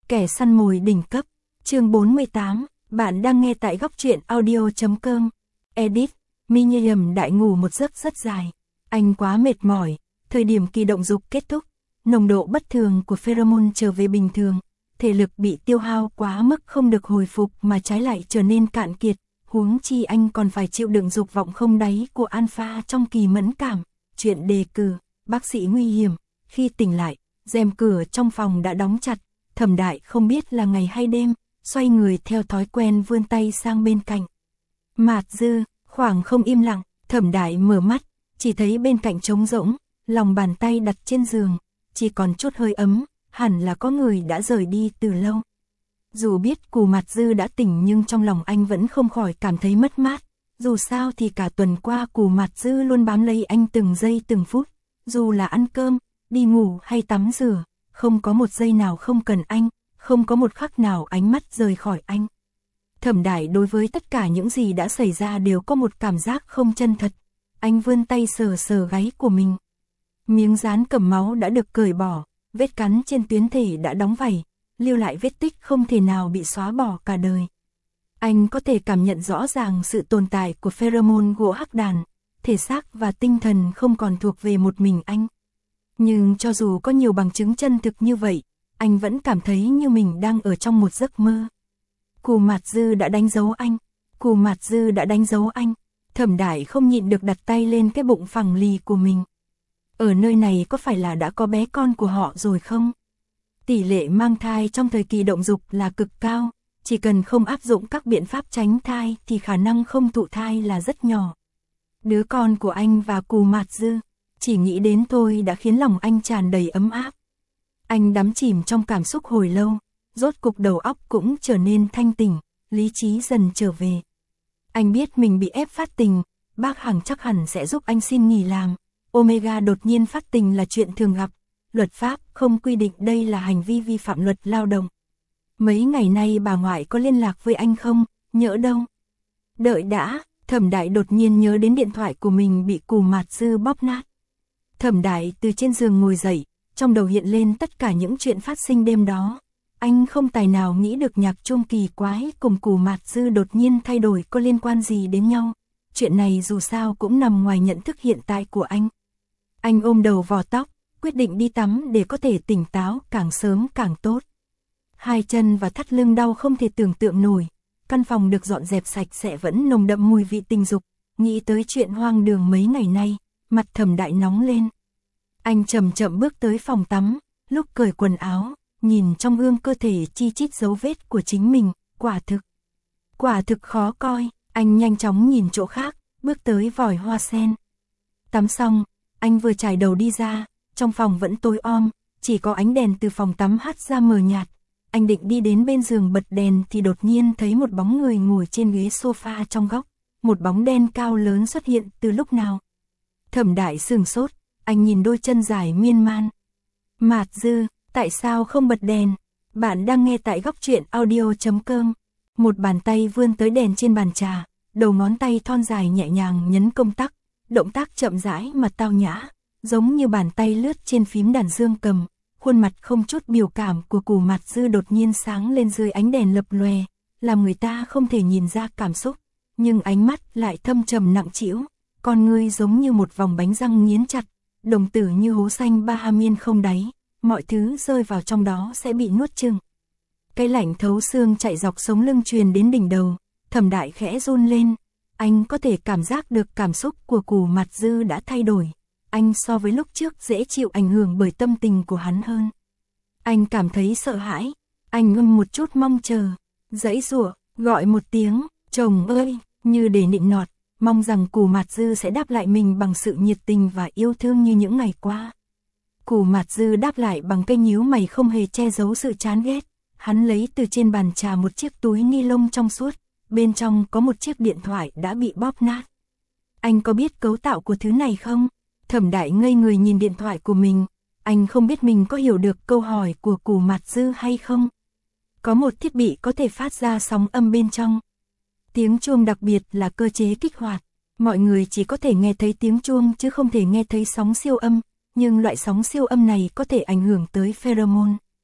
Kẻ săn mồi đỉnh cấp, chương 48, bạn đang nghe tại góc truyện audio.com. Edit, Minium đại ngủ một giấc rất dài. Anh quá mệt mỏi, thời điểm kỳ động dục kết thúc, nồng độ bất thường của pheromone trở về bình thường, thể lực bị tiêu hao quá mức không được hồi phục mà trái lại trở nên cạn kiệt, huống chi anh còn phải chịu đựng dục vọng không đáy của alpha trong kỳ mẫn cảm. Chuyện đề cử, bác sĩ nguy hiểm, khi tỉnh lại, rèm cửa trong phòng đã đóng chặt. Thẩm Đại không biết là ngày hay đêm, xoay người theo thói quen vươn tay sang bên cạnh. Mạt Dư, khoảng không im lặng, Thẩm Đại mở mắt, chỉ thấy bên cạnh trống rỗng, lòng bàn tay đặt trên giường, chỉ còn chút hơi ấm, hẳn là có người đã rời đi từ lâu. Dù biết Cù Mạt Dư đã tỉnh nhưng trong lòng anh vẫn không khỏi cảm thấy mất mát, dù sao thì cả tuần qua Cù Mạt Dư luôn bám lấy anh từng giây từng phút, dù là ăn cơm, đi ngủ hay tắm rửa. Không có một giây nào không cần anh, không có một khắc nào ánh mắt rời khỏi anh. Thẩm Đại đối với tất cả những gì đã xảy ra đều có một cảm giác không chân thật. Anh vươn tay sờ sờ gáy của mình. Miếng dán cầm máu đã được cởi bỏ, vết cắn trên tuyến thể đã đóng vảy, lưu lại vết tích không thể nào bị xóa bỏ cả đời. Anh có thể cảm nhận rõ ràng sự tồn tại của pheromone gỗ hắc đàn, thể xác và tinh thần không còn thuộc về một mình anh. Nhưng cho dù có nhiều bằng chứng chân thực như vậy, anh vẫn cảm thấy như mình đang ở trong một giấc mơ. Cù Mạt Dư đã đánh dấu anh, Cù Mạt Dư đã đánh dấu anh. Thẩm Đại không nhịn được đặt tay lên cái bụng phẳng lì của mình. Ở nơi này có phải là đã có bé con của họ rồi không? Tỷ lệ mang thai trong thời kỳ động dục là cực cao, chỉ cần không áp dụng các biện pháp tránh thai thì khả năng không thụ thai là rất nhỏ. Đứa con của anh và Cù Mạt Dư, chỉ nghĩ đến thôi đã khiến lòng anh tràn đầy ấm áp. Anh đắm chìm trong cảm xúc hồi lâu, rốt cục đầu óc cũng trở nên thanh tỉnh, lý trí dần trở về. Anh biết mình bị ép phát tình, bác Hằng chắc hẳn sẽ giúp anh xin nghỉ làm. Omega đột nhiên phát tình là chuyện thường gặp, luật pháp không quy định đây là hành vi vi phạm luật lao động. Mấy ngày nay bà ngoại có liên lạc với anh không? Nhỡ đâu. Đợi đã, Thẩm Đại đột nhiên nhớ đến điện thoại của mình bị Cù Mạt Dư bóp nát. Thẩm Đại từ trên giường ngồi dậy, trong đầu hiện lên tất cả những chuyện phát sinh đêm đó. Anh không tài nào nghĩ được nhạc chuông kỳ quái cùng Cù Mạt Dư đột nhiên thay đổi có liên quan gì đến nhau. Chuyện này dù sao cũng nằm ngoài nhận thức hiện tại của anh. Anh ôm đầu vò tóc, quyết định đi tắm để có thể tỉnh táo càng sớm càng tốt. Hai chân và thắt lưng đau không thể tưởng tượng nổi. Căn phòng được dọn dẹp sạch sẽ vẫn nồng đậm mùi vị tình dục. Nghĩ tới chuyện hoang đường mấy ngày nay, mặt Thẩm Đại nóng lên. Anh chậm chậm bước tới phòng tắm, lúc cởi quần áo, nhìn trong gương cơ thể chi chít dấu vết của chính mình, quả thực khó coi. Anh nhanh chóng nhìn chỗ khác, bước tới vòi hoa sen. Tắm xong, anh vừa chải đầu đi ra, trong phòng vẫn tối om, chỉ có ánh đèn từ phòng tắm hắt ra mờ nhạt. Anh định đi đến bên giường bật đèn thì đột nhiên thấy một bóng người ngồi trên ghế sofa trong góc, một bóng đen cao lớn xuất hiện từ lúc nào. Thẩm Đại sửng sốt, anh nhìn đôi chân dài miên man. Mạt Dư, tại sao không bật đèn? Bạn đang nghe tại góc truyện audio.com. Một bàn tay vươn tới đèn trên bàn trà, đầu ngón tay thon dài nhẹ nhàng nhấn công tắc, động tác chậm rãi mà tao nhã, giống như bàn tay lướt trên phím đàn dương cầm. Khuôn mặt không chút biểu cảm của Cù Mạt Dư đột nhiên sáng lên dưới ánh đèn lập lòe, làm người ta không thể nhìn ra cảm xúc, nhưng ánh mắt lại thâm trầm nặng trĩu, con ngươi giống như một vòng bánh răng nghiến chặt, đồng tử như hố xanh Bahamin không đáy, mọi thứ rơi vào trong đó sẽ bị nuốt chửng. Cái lạnh thấu xương chạy dọc sống lưng truyền đến đỉnh đầu, Thẩm Đại khẽ run lên, anh có thể cảm giác được cảm xúc của Cù Mạt Dư đã thay đổi. Anh so với lúc trước dễ chịu ảnh hưởng bởi tâm tình của hắn hơn. Anh cảm thấy sợ hãi, anh ngưng một chút mong chờ, giãy giụa, gọi một tiếng, chồng ơi, như để nịnh nọt, mong rằng Cù Mạt Dư sẽ đáp lại mình bằng sự nhiệt tình và yêu thương như những ngày qua. Cù Mạt Dư đáp lại bằng cái nhíu mày không hề che giấu sự chán ghét, hắn lấy từ trên bàn trà một chiếc túi ni lông trong suốt, bên trong có một chiếc điện thoại đã bị bóp nát. Anh có biết cấu tạo của thứ này không? Thẩm Đại ngây người nhìn điện thoại của mình, anh không biết mình có hiểu được câu hỏi của Cù Mạt Dư hay không. Có một thiết bị có thể phát ra sóng âm bên trong. Tiếng chuông đặc biệt là cơ chế kích hoạt, mọi người chỉ có thể nghe thấy tiếng chuông chứ không thể nghe thấy sóng siêu âm, nhưng loại sóng siêu âm này có thể ảnh hưởng tới pheromone.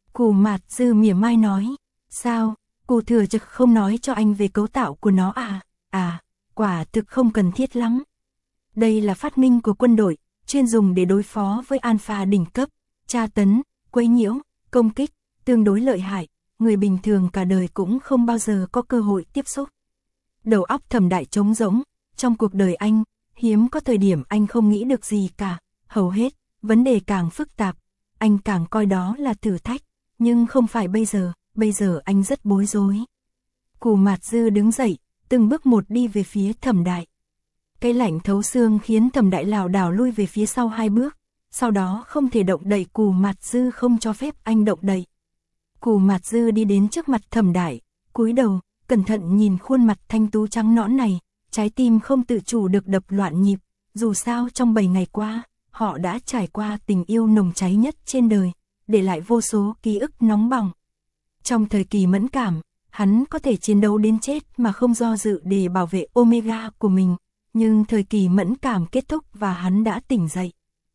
Cù Mạt Dư mỉa mai nói, sao, Cù Thừa Trực không nói cho anh về cấu tạo của nó à? À, quả thực không cần thiết lắm. Đây là phát minh của quân đội, chuyên dùng để đối phó với alpha đỉnh cấp, tra tấn, quấy nhiễu, công kích, tương đối lợi hại, người bình thường cả đời cũng không bao giờ có cơ hội tiếp xúc. Đầu óc Thẩm Đại trống rỗng, trong cuộc đời anh, hiếm có thời điểm anh không nghĩ được gì cả, hầu hết, vấn đề càng phức tạp, anh càng coi đó là thử thách, nhưng không phải bây giờ anh rất bối rối. Cù Mạt Dư đứng dậy, từng bước một đi về phía Thẩm Đại. Cái lạnh thấu xương khiến Thẩm Đại lảo đảo lui về phía sau 2 bước, sau đó không thể động đậy. Cù Mạt Dư không cho phép anh động đậy. Cù Mạt Dư đi đến trước mặt Thẩm Đại, cúi đầu, cẩn thận nhìn khuôn mặt thanh tú trắng nõn này, trái tim không tự chủ được đập loạn nhịp, dù sao trong 7 ngày qua, họ đã trải qua tình yêu nồng cháy nhất trên đời, để lại vô số ký ức nóng bỏng. Trong thời kỳ mẫn cảm, hắn có thể chiến đấu đến chết mà không do dự để bảo vệ Omega của mình, nhưng thời kỳ mẫn cảm kết thúc và hắn đã tỉnh dậy.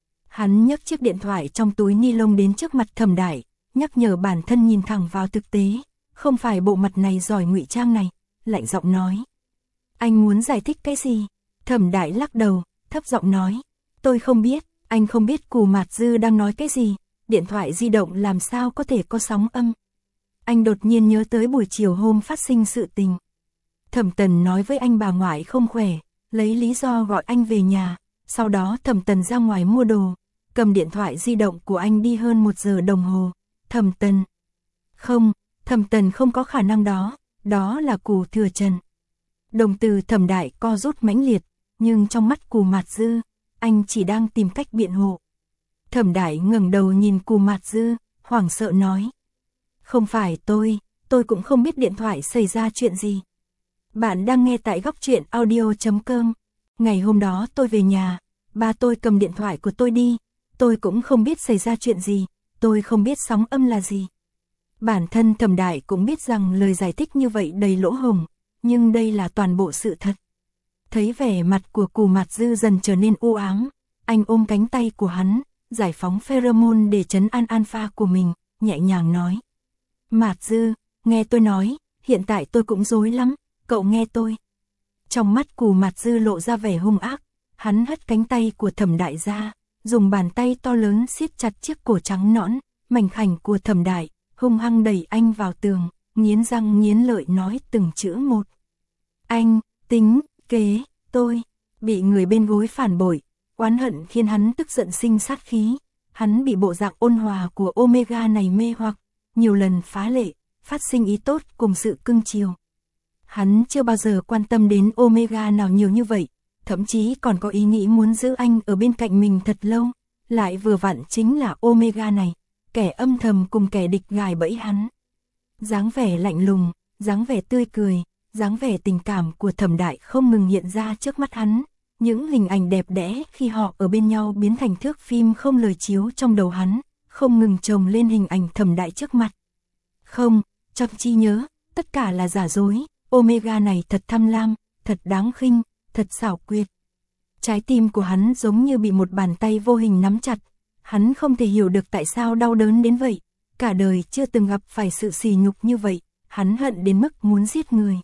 Hắn nhấc chiếc điện thoại trong túi ni lông đến trước mặt Thẩm Đại, nhắc nhở bản thân nhìn thẳng vào thực tế, không phải bộ mặt này giỏi ngụy trang này, lạnh giọng nói. Anh muốn giải thích cái gì? Thẩm Đại lắc đầu, thấp giọng nói. Tôi không biết, anh không biết Cù Mạt Dư đang nói cái gì, điện thoại di động làm sao có thể có sóng âm. Anh đột nhiên nhớ tới buổi chiều hôm phát sinh sự tình. Thẩm Tần nói với anh bà ngoại không khỏe, lấy lý do gọi anh về nhà, sau đó Thẩm Tần ra ngoài mua đồ, cầm điện thoại di động của anh đi hơn 1 giờ đồng hồ. Thẩm Tần. Không, Thẩm Tần không có khả năng đó, đó là Cù Thừa Trần. Đồng từ Thẩm Đại co rút mãnh liệt, nhưng trong mắt Cù Mạt Dư, anh chỉ đang tìm cách biện hộ. Thẩm Đại ngẩng đầu nhìn Cù Mạt Dư, hoảng sợ nói. Không phải tôi cũng không biết điện thoại xảy ra chuyện gì. Bạn đang nghe tại góc truyện audio.com. Ngày hôm đó tôi về nhà, ba tôi cầm điện thoại của tôi đi, tôi cũng không biết xảy ra chuyện gì, tôi không biết sóng âm là gì. Bản thân Thẩm Đại cũng biết rằng lời giải thích như vậy đầy lỗ hổng, nhưng đây là toàn bộ sự thật. Thấy vẻ mặt của Cù Mạt Dư dần trở nên u ám, anh ôm cánh tay của hắn, giải phóng pheromone để trấn an alpha của mình, nhẹ nhàng nói. Mạt Dư, nghe tôi nói, hiện tại tôi cũng rối lắm, cậu nghe tôi. Trong mắt Cù Mạt Dư lộ ra vẻ hung ác, hắn hất cánh tay của Thẩm Đại ra, dùng bàn tay to lớn siết chặt chiếc cổ trắng nõn, mảnh khảnh của Thẩm Đại, hung hăng đẩy anh vào tường, nghiến răng nghiến lợi nói từng chữ một. Anh, tính, kế, tôi, bị người bên gối phản bội, oán hận khiến hắn tức giận sinh sát khí, hắn bị bộ dạng ôn hòa của Omega này mê hoặc, nhiều lần phá lệ, phát sinh ý tốt cùng sự cưng chiều. Hắn chưa bao giờ quan tâm đến Omega nào nhiều như vậy, thậm chí còn có ý nghĩ muốn giữ anh ở bên cạnh mình thật lâu, lại vừa vặn chính là Omega này, kẻ âm thầm cùng kẻ địch gài bẫy hắn. Dáng vẻ lạnh lùng, dáng vẻ tươi cười, dáng vẻ tình cảm của Thẩm Đại không ngừng hiện ra trước mắt hắn, những hình ảnh đẹp đẽ khi họ ở bên nhau biến thành thước phim không lời chiếu trong đầu hắn, không ngừng chồng lên hình ảnh Thẩm Đại trước mặt. Không, trong trí nhớ, tất cả là giả dối, Omega này thật tham lam, thật đáng khinh, thật xảo quyệt. Trái tim của hắn giống như bị một bàn tay vô hình nắm chặt, hắn không thể hiểu được tại sao đau đớn đến vậy, cả đời chưa từng gặp phải sự sỉ nhục như vậy, hắn hận đến mức muốn giết người.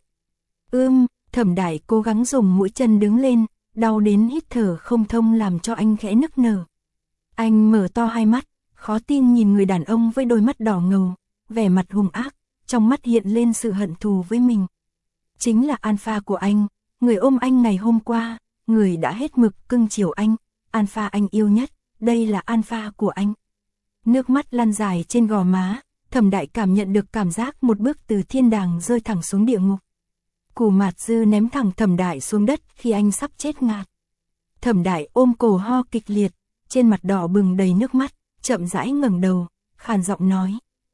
Thẩm Đại cố gắng dùng mũi chân đứng lên, đau đến hít thở không thông làm cho anh khẽ nức nở. Anh mở to hai mắt, khó tin nhìn người đàn ông với đôi mắt đỏ ngầu, vẻ mặt hung ác, trong mắt hiện lên sự hận thù với mình. Chính là alpha của anh, người ôm anh ngày hôm qua, người đã hết mực cưng chiều anh, alpha anh yêu nhất, đây là alpha của anh. Nước mắt lăn dài trên gò má, Thẩm Đại cảm nhận được cảm giác một bước từ thiên đàng rơi thẳng xuống địa ngục. Cù Mạt Dư ném thẳng Thẩm Đại xuống đất khi anh sắp chết ngạt. Thẩm Đại ôm cổ ho kịch liệt, trên mặt đỏ bừng đầy nước mắt, chậm rãi ngẩng đầu, khàn giọng nói.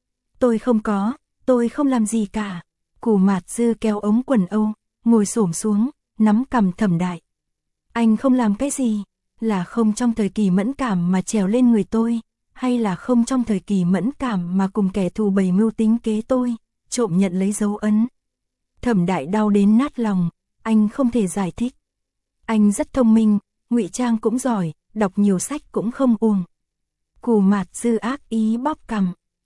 Tôi không làm gì cả. Cù Mạt Dư kéo ống quần Âu, ngồi xổm xuống, nắm cằm Thẩm Đại. Anh không làm cái gì, là không trong thời kỳ mẫn cảm mà trèo lên người tôi, hay là không trong thời kỳ mẫn cảm mà cùng kẻ thù bày mưu tính kế tôi, trộm nhận lấy dấu ấn. Thẩm Đại đau đến nát lòng, anh không thể giải thích. Anh rất thông minh, ngụy trang cũng giỏi, đọc nhiều sách cũng không uổng. Cù Mạt Dư ác ý bóp cằm,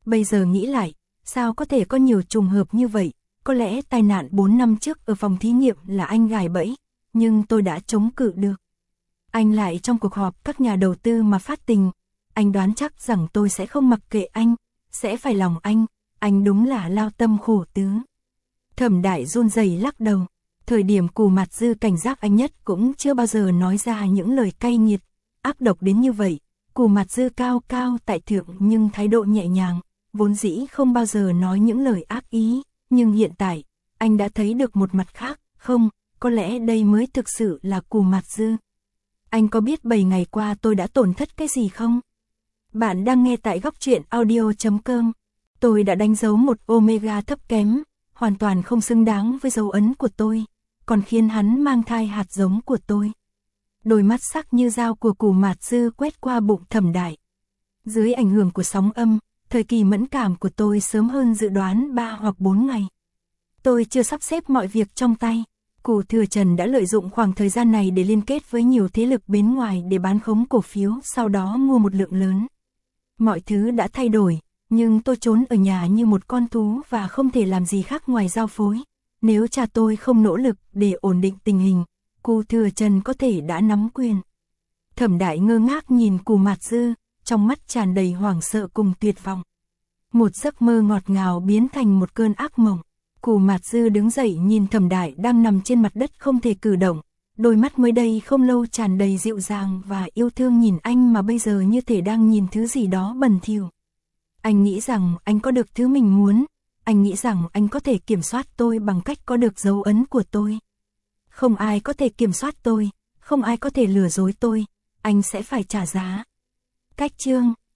Bây giờ nghĩ lại, sao có thể có nhiều trùng hợp như vậy, có lẽ tai nạn 4 năm trước ở phòng thí nghiệm là anh gài bẫy, nhưng tôi đã chống cự được. Anh lại trong cuộc họp các nhà đầu tư mà phát tình, anh đoán chắc rằng tôi sẽ không mặc kệ anh, sẽ phải lòng anh đúng là lao tâm khổ tứ. Thẩm Đại run rẩy lắc đầu, thời điểm Cù Mạt Dư cảnh giác anh nhất cũng chưa bao giờ nói ra những lời cay nghiệt, ác độc đến như vậy. Cù Mạt Dư cao cao tại thượng nhưng thái độ nhẹ nhàng, vốn dĩ không bao giờ nói những lời ác ý, nhưng hiện tại, anh đã thấy được một mặt khác, không, có lẽ đây mới thực sự là Cù Mạt Dư. Anh có biết 7 ngày qua tôi đã tổn thất cái gì không? Bạn đang nghe tại góc truyện audio.com. Tôi đã đánh dấu một Omega thấp kém, hoàn toàn không xứng đáng với dấu ấn của tôi, còn khiến hắn mang thai hạt giống của tôi. Đôi mắt sắc như dao của Cù Mạt Dư quét qua bụng Thẩm Đại. Dưới ảnh hưởng của sóng âm, thời kỳ mẫn cảm của tôi sớm hơn dự đoán 3 hoặc 4 ngày. Tôi chưa sắp xếp mọi việc trong tay. Cù Thừa Trần đã lợi dụng khoảng thời gian này để liên kết với nhiều thế lực bên ngoài để bán khống cổ phiếu, sau đó mua một lượng lớn. Mọi thứ đã thay đổi, nhưng tôi trốn ở nhà như một con thú và không thể làm gì khác ngoài giao phối. Nếu cha tôi không nỗ lực để ổn định tình hình, Cù Thừa Trần có thể đã nắm quyền. Thẩm Đại ngơ ngác nhìn Cù Mạt Dư, trong mắt tràn đầy hoảng sợ cùng tuyệt vọng. Một giấc mơ ngọt ngào biến thành một cơn ác mộng. Cù Mạt Dư đứng dậy nhìn Thẩm Đại đang nằm trên mặt đất không thể cử động, đôi mắt mới đây không lâu tràn đầy dịu dàng và yêu thương nhìn anh mà bây giờ như thể đang nhìn thứ gì đó bẩn thỉu. Anh nghĩ rằng anh có được thứ mình muốn, anh nghĩ rằng anh có thể kiểm soát tôi bằng cách có được dấu ấn của tôi. Không ai có thể kiểm soát tôi, không ai có thể lừa dối tôi, anh sẽ phải trả giá. Cách chương